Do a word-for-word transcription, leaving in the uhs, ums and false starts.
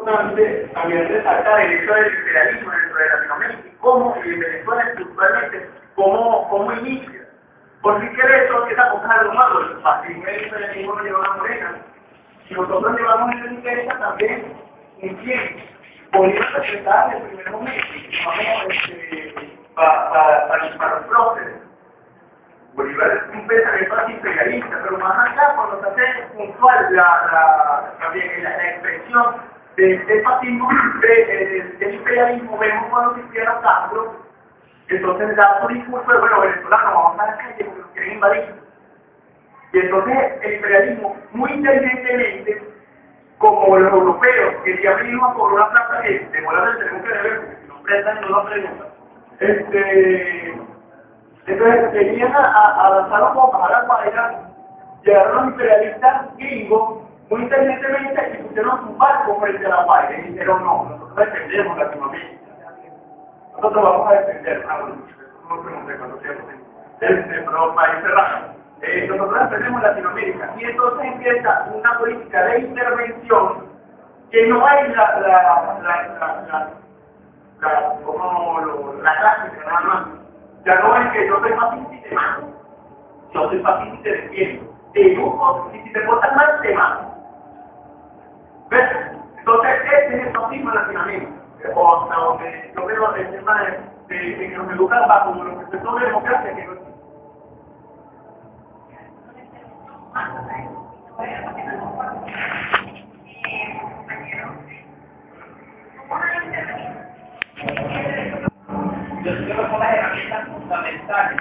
importante también resaltar el hecho del imperialismo dentro de Latinoamérica y cómo y en Venezuela estructuralmente, cómo, cómo inicia. Porque si quiere eso, que esa cosa es algo malo, el fascismo y el imperialismo lo llevan a Morena. Si nosotros llevamos esa riqueza también, ¿en quién? Bolívar representar en el primer momento, vamos este, para pa, pa, pa los próceres. Bolívar es un pensamiento antiimperialista, pero más allá, cuando se hace puntual la, la, también la, la expresión del de fascismo, del de, de imperialismo, vemos cuando se hicieron Castro, entonces da su discurso de, bueno, venezolanos, vamos a la calle porque nos quieren invadir. Y entonces el imperialismo, muy inteligentemente, como los europeos que ya venimos por una plaza que demora el tenemos que deber, porque si nos prestan no nos preguntan. Este, entonces venían a, a, a lanzar los bombas a la guaira, llegaron los imperialistas gringos, muy inteligentemente, y pusieron su barco frente a la guaira y dijeron, no, nosotros defendemos Latinoamérica. Nosotros vamos a defender, ah, bueno, no me pregunté cuánto tiempo tengo, pero país cerrado. Eh, nosotros defendemos Latinoamérica y entonces empieza una política de intervención que no es la, la, la, la, la, la, como lo, la clásica nada más. Ya no es que yo soy fascista y te mato, yo soy fascista y te defiendo, te educo y si te portas mal te mato. ¿Ves? Entonces ese es el fascismo en Latinoamérica, o hasta donde yo veo el tema de, de, de que nos educan bajo los conceptos de democracia que no Thank you.